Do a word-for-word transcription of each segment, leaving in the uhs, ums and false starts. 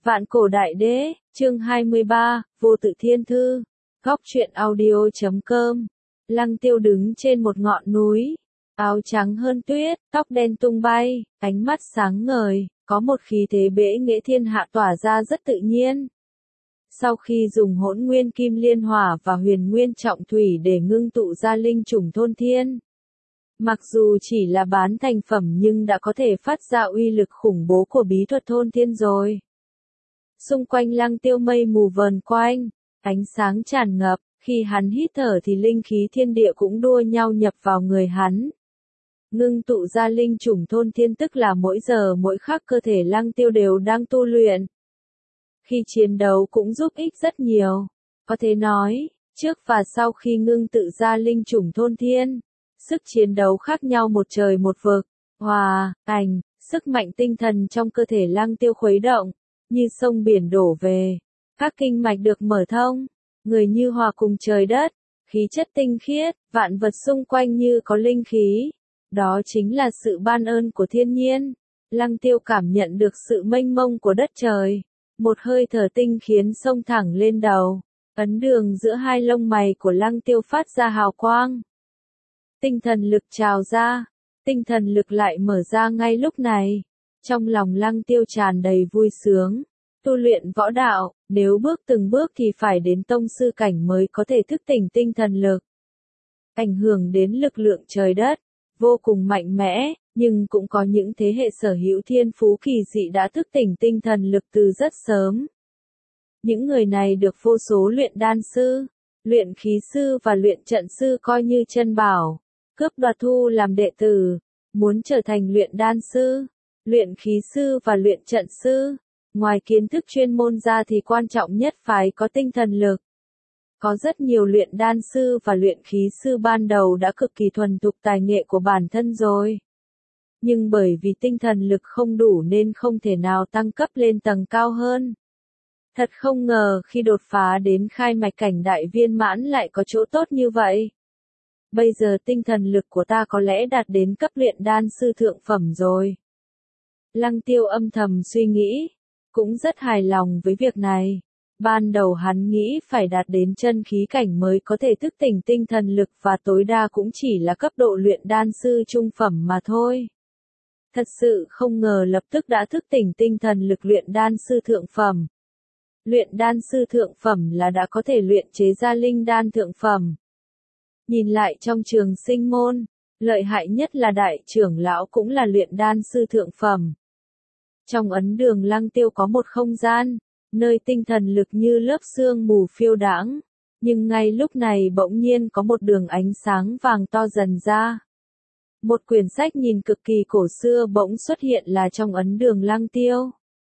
Vạn cổ đại đế, chương hai mươi ba, vô tự thiên thư, góc truyện audio chấm com. Lăng Tiêu đứng trên một ngọn núi, áo trắng hơn tuyết, tóc đen tung bay, ánh mắt sáng ngời, có một khí thế bệ nghệ thiên hạ tỏa ra rất tự nhiên. Sau khi dùng hỗn nguyên kim liên hỏa và huyền nguyên trọng thủy để ngưng tụ ra linh chủng thôn thiên, mặc dù chỉ là bán thành phẩm nhưng đã có thể phát ra uy lực khủng bố của bí thuật thôn thiên rồi. Xung quanh Lăng Tiêu mây mù vờn quanh, ánh sáng tràn ngập, khi hắn hít thở thì linh khí thiên địa cũng đua nhau nhập vào người hắn. Ngưng tụ ra linh chủng thôn thiên tức là mỗi giờ mỗi khắc cơ thể Lăng Tiêu đều đang tu luyện. Khi chiến đấu cũng giúp ích rất nhiều. Có thể nói, trước và sau khi ngưng tự ra linh chủng thôn thiên, sức chiến đấu khác nhau một trời một vực. Hòa, ảnh, sức mạnh tinh thần trong cơ thể Lăng Tiêu khuấy động, như sông biển đổ về. Các kinh mạch được mở thông, người như hòa cùng trời đất, khí chất tinh khiết, vạn vật xung quanh như có linh khí. Đó chính là sự ban ơn của thiên nhiên. Lăng Tiêu cảm nhận được sự mênh mông của đất trời. Một hơi thở tinh khiến sông thẳng lên đầu. Ấn đường giữa hai lông mày của Lăng Tiêu phát ra hào quang. Tinh thần lực trào ra. Tinh thần lực lại mở ra ngay lúc này. Trong lòng Lăng Tiêu tràn đầy vui sướng. Tu luyện võ đạo, nếu bước từng bước thì phải đến tông sư cảnh mới có thể thức tỉnh tinh thần lực. Ảnh hưởng đến lực lượng trời đất, vô cùng mạnh mẽ, nhưng cũng có những thế hệ sở hữu thiên phú kỳ dị đã thức tỉnh tinh thần lực từ rất sớm. Những người này được vô số luyện đan sư, luyện khí sư và luyện trận sư coi như chân bảo, cướp đoạt thu làm đệ tử, muốn trở thành luyện đan sư, luyện khí sư và luyện trận sư. Ngoài kiến thức chuyên môn ra thì quan trọng nhất phải có tinh thần lực. Có rất nhiều luyện đan sư và luyện khí sư ban đầu đã cực kỳ thuần thục tài nghệ của bản thân rồi. Nhưng bởi vì tinh thần lực không đủ nên không thể nào tăng cấp lên tầng cao hơn. Thật không ngờ khi đột phá đến khai mạch cảnh đại viên mãn lại có chỗ tốt như vậy. Bây giờ tinh thần lực của ta có lẽ đạt đến cấp luyện đan sư thượng phẩm rồi. Lăng Tiêu âm thầm suy nghĩ. Cũng rất hài lòng với việc này. Ban đầu hắn nghĩ phải đạt đến chân khí cảnh mới có thể thức tỉnh tinh thần lực và tối đa cũng chỉ là cấp độ luyện đan sư trung phẩm mà thôi. Thật sự không ngờ lập tức đã thức tỉnh tinh thần lực luyện đan sư thượng phẩm. Luyện đan sư thượng phẩm là đã có thể luyện chế ra linh đan thượng phẩm. Nhìn lại trong trường sinh môn, lợi hại nhất là đại trưởng lão cũng là luyện đan sư thượng phẩm. Trong ấn đường Lăng Tiêu có một không gian, nơi tinh thần lực như lớp sương mù phiêu đãng, nhưng ngay lúc này bỗng nhiên có một đường ánh sáng vàng to dần ra. Một quyển sách nhìn cực kỳ cổ xưa bỗng xuất hiện là trong ấn đường Lăng Tiêu.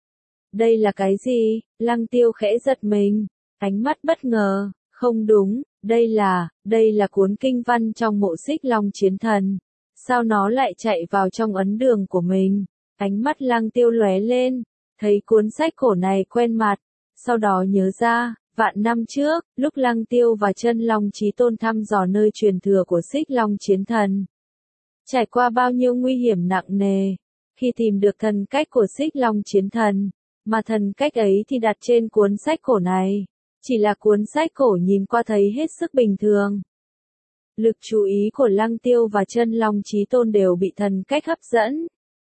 Đây là cái gì? Lăng Tiêu khẽ giật mình, ánh mắt bất ngờ, không đúng, đây là, đây là cuốn kinh văn trong mộ Xích Long Chiến Thần. Sao nó lại chạy vào trong ấn đường của mình? Ánh mắt Lăng Tiêu lóe lên, thấy cuốn sách cổ này quen mặt, sau đó nhớ ra, vạn năm trước, lúc Lăng Tiêu và Chân Long Chí Tôn thăm dò nơi truyền thừa của Xích Long Chiến Thần. Trải qua bao nhiêu nguy hiểm nặng nề, khi tìm được thần cách của Xích Long Chiến Thần, mà thần cách ấy thì đặt trên cuốn sách cổ này, chỉ là cuốn sách cổ nhìn qua thấy hết sức bình thường. Lực chú ý của Lăng Tiêu và Chân Long Chí Tôn đều bị thần cách hấp dẫn.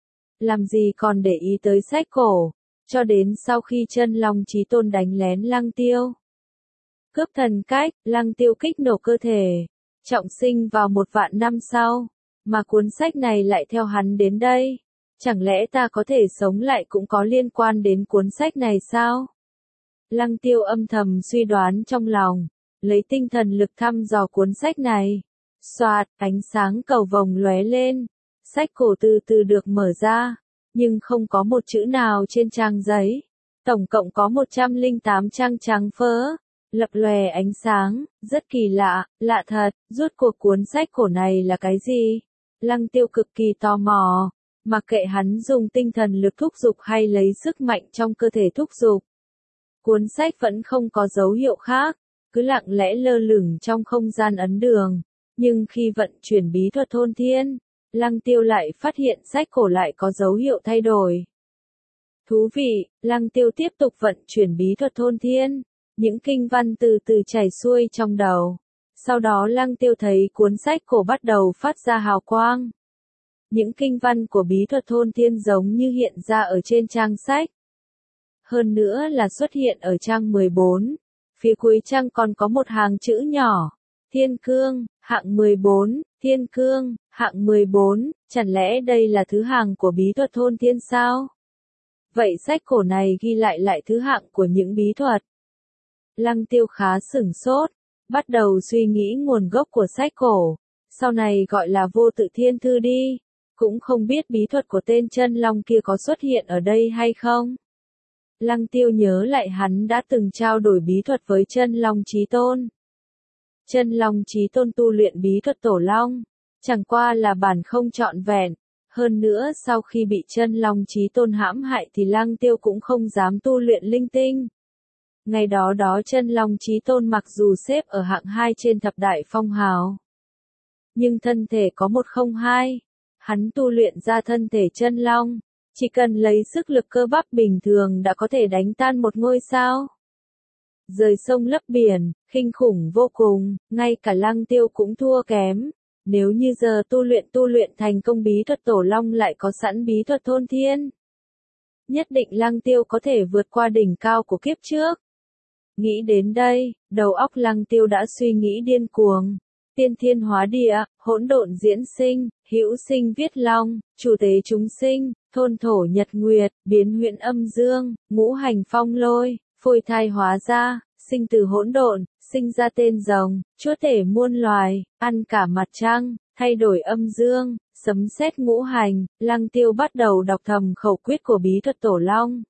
Làm gì còn để ý tới sách cổ, cho đến sau khi Chân Long Chí Tôn đánh lén Lăng Tiêu. Cướp thần cách, Lăng Tiêu kích nổ cơ thể, trọng sinh vào một vạn năm sau, mà cuốn sách này lại theo hắn đến đây. Chẳng lẽ ta có thể sống lại cũng có liên quan đến cuốn sách này sao? Lăng Tiêu âm thầm suy đoán trong lòng, lấy tinh thần lực thăm dò cuốn sách này. Xoạt, ánh sáng cầu vồng lóe lên. Sách cổ từ từ được mở ra, nhưng không có một chữ nào trên trang giấy. Tổng cộng có một trăm lẻ tám trang trắng phớ, lập lòe ánh sáng, rất kỳ lạ, lạ thật, rốt cuộc cuốn sách cổ này là cái gì? Lăng Tiêu cực kỳ tò mò, mặc kệ hắn dùng tinh thần lực thúc giục hay lấy sức mạnh trong cơ thể thúc giục. Cuốn sách vẫn không có dấu hiệu khác, cứ lặng lẽ lơ lửng trong không gian ấn đường, nhưng khi vận chuyển bí thuật thôn thiên, Lăng Tiêu lại phát hiện sách cổ lại có dấu hiệu thay đổi. Thú vị, Lăng Tiêu tiếp tục vận chuyển bí thuật thôn thiên. Những kinh văn từ từ chảy xuôi trong đầu. Sau đó Lăng Tiêu thấy cuốn sách cổ bắt đầu phát ra hào quang. Những kinh văn của bí thuật thôn thiên giống như hiện ra ở trên trang sách. Hơn nữa là xuất hiện ở trang mười bốn. Phía cuối trang còn có một hàng chữ nhỏ. Thiên cương, hạng mười bốn, thiên cương, hạng mười bốn, chẳng lẽ đây là thứ hạng của bí thuật thôn thiên sao? Vậy sách cổ này ghi lại lại thứ hạng của những bí thuật. Lăng Tiêu khá sửng sốt, bắt đầu suy nghĩ nguồn gốc của sách cổ, sau này gọi là Vô Tự Thiên Thư đi, cũng không biết bí thuật của tên chân long kia có xuất hiện ở đây hay không. Lăng Tiêu nhớ lại hắn đã từng trao đổi bí thuật với chân long chí tôn. Chân long chí tôn tu luyện bí thuật tổ long, chẳng qua là bản không trọn vẹn. Hơn nữa sau khi bị chân long chí tôn hãm hại thì Lăng Tiêu cũng không dám tu luyện linh tinh. Ngày đó đó chân long chí tôn mặc dù xếp ở hạng hai trên thập đại phong hào. Nhưng thân thể có một không hai. Hắn tu luyện ra thân thể chân long. Chỉ cần lấy sức lực cơ bắp bình thường đã có thể đánh tan một ngôi sao. Rời sông lấp biển, kinh khủng vô cùng, ngay cả Lăng Tiêu cũng thua kém. Nếu như giờ tu luyện tu luyện thành công bí thuật tổ long lại có sẵn bí thuật thôn thiên. Nhất định Lăng Tiêu có thể vượt qua đỉnh cao của kiếp trước. Nghĩ đến đây, đầu óc Lăng Tiêu đã suy nghĩ điên cuồng. Tiên thiên hóa địa, hỗn độn diễn sinh, hữu sinh viết long, chủ tế chúng sinh, thôn thổ nhật nguyệt, biến huyễn âm dương, ngũ hành phong lôi, phôi thai hóa ra, sinh từ hỗn độn, sinh ra tên rồng, chúa tể muôn loài, ăn cả mặt trăng, thay đổi âm dương, sấm sét ngũ hành. Lăng Tiêu bắt đầu đọc thầm khẩu quyết của bí thuật tổ long.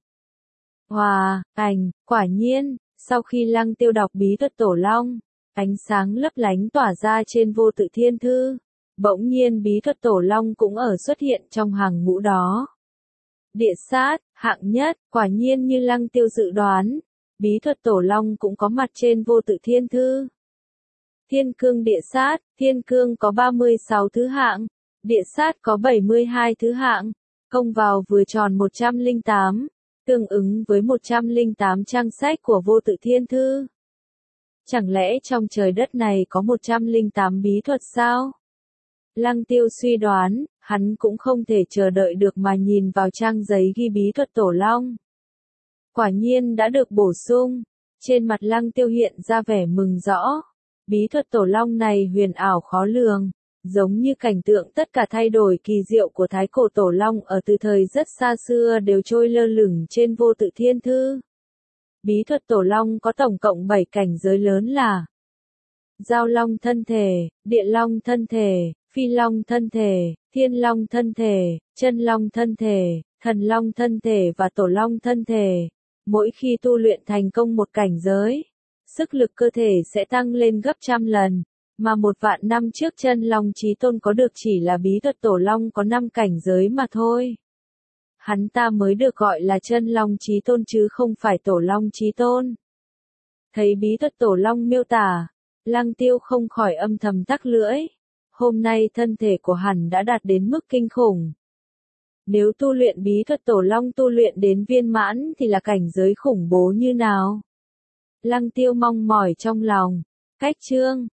Hòa, ảnh, quả nhiên, sau khi Lăng Tiêu đọc bí thuật tổ long, ánh sáng lấp lánh tỏa ra trên Vô Tự Thiên Thư. Bỗng nhiên bí thuật tổ long cũng ở xuất hiện trong hàng ngũ đó. Địa sát, hạng nhất, quả nhiên như Lăng Tiêu dự đoán. Bí thuật tổ long cũng có mặt trên Vô Tự Thiên Thư. Thiên cương địa sát, thiên cương có ba mươi sáu thứ hạng, địa sát có bảy mươi hai thứ hạng, công vào vừa tròn một trăm lẻ tám, tương ứng với một trăm lẻ tám trang sách của Vô Tự Thiên Thư. Chẳng lẽ trong trời đất này có một trăm lẻ tám bí thuật sao? Lăng Tiêu suy đoán, hắn cũng không thể chờ đợi được mà nhìn vào trang giấy ghi bí thuật tổ long. Quả nhiên đã được bổ sung, trên mặt Lăng Tiêu hiện ra vẻ mừng rõ. Bí thuật tổ long này huyền ảo khó lường, giống như cảnh tượng tất cả thay đổi kỳ diệu của thái cổ tổ long ở từ thời rất xa xưa đều trôi lơ lửng trên Vô Tự Thiên Thư. Bí thuật tổ long có tổng cộng bảy cảnh giới lớn là Giao long thân thể, địa long thân thể, phi long thân thể, thiên long thân thể, chân long thân thể, thần long thân thể và tổ long thân thể. Mỗi khi tu luyện thành công một cảnh giới, sức lực cơ thể sẽ tăng lên gấp trăm lần, mà một vạn năm trước chân long chí tôn có được chỉ là bí thuật tổ long có năm cảnh giới mà thôi. Hắn ta mới được gọi là chân long chí tôn chứ không phải tổ long chí tôn. Thấy bí thuật tổ long miêu tả, Lăng Tiêu không khỏi âm thầm tắc lưỡi. Hôm nay thân thể của hắn đã đạt đến mức kinh khủng. Nếu tu luyện bí thuật tổ long tu luyện đến viên mãn thì là cảnh giới khủng bố như nào? Lăng Tiêu mong mỏi trong lòng. Cách chương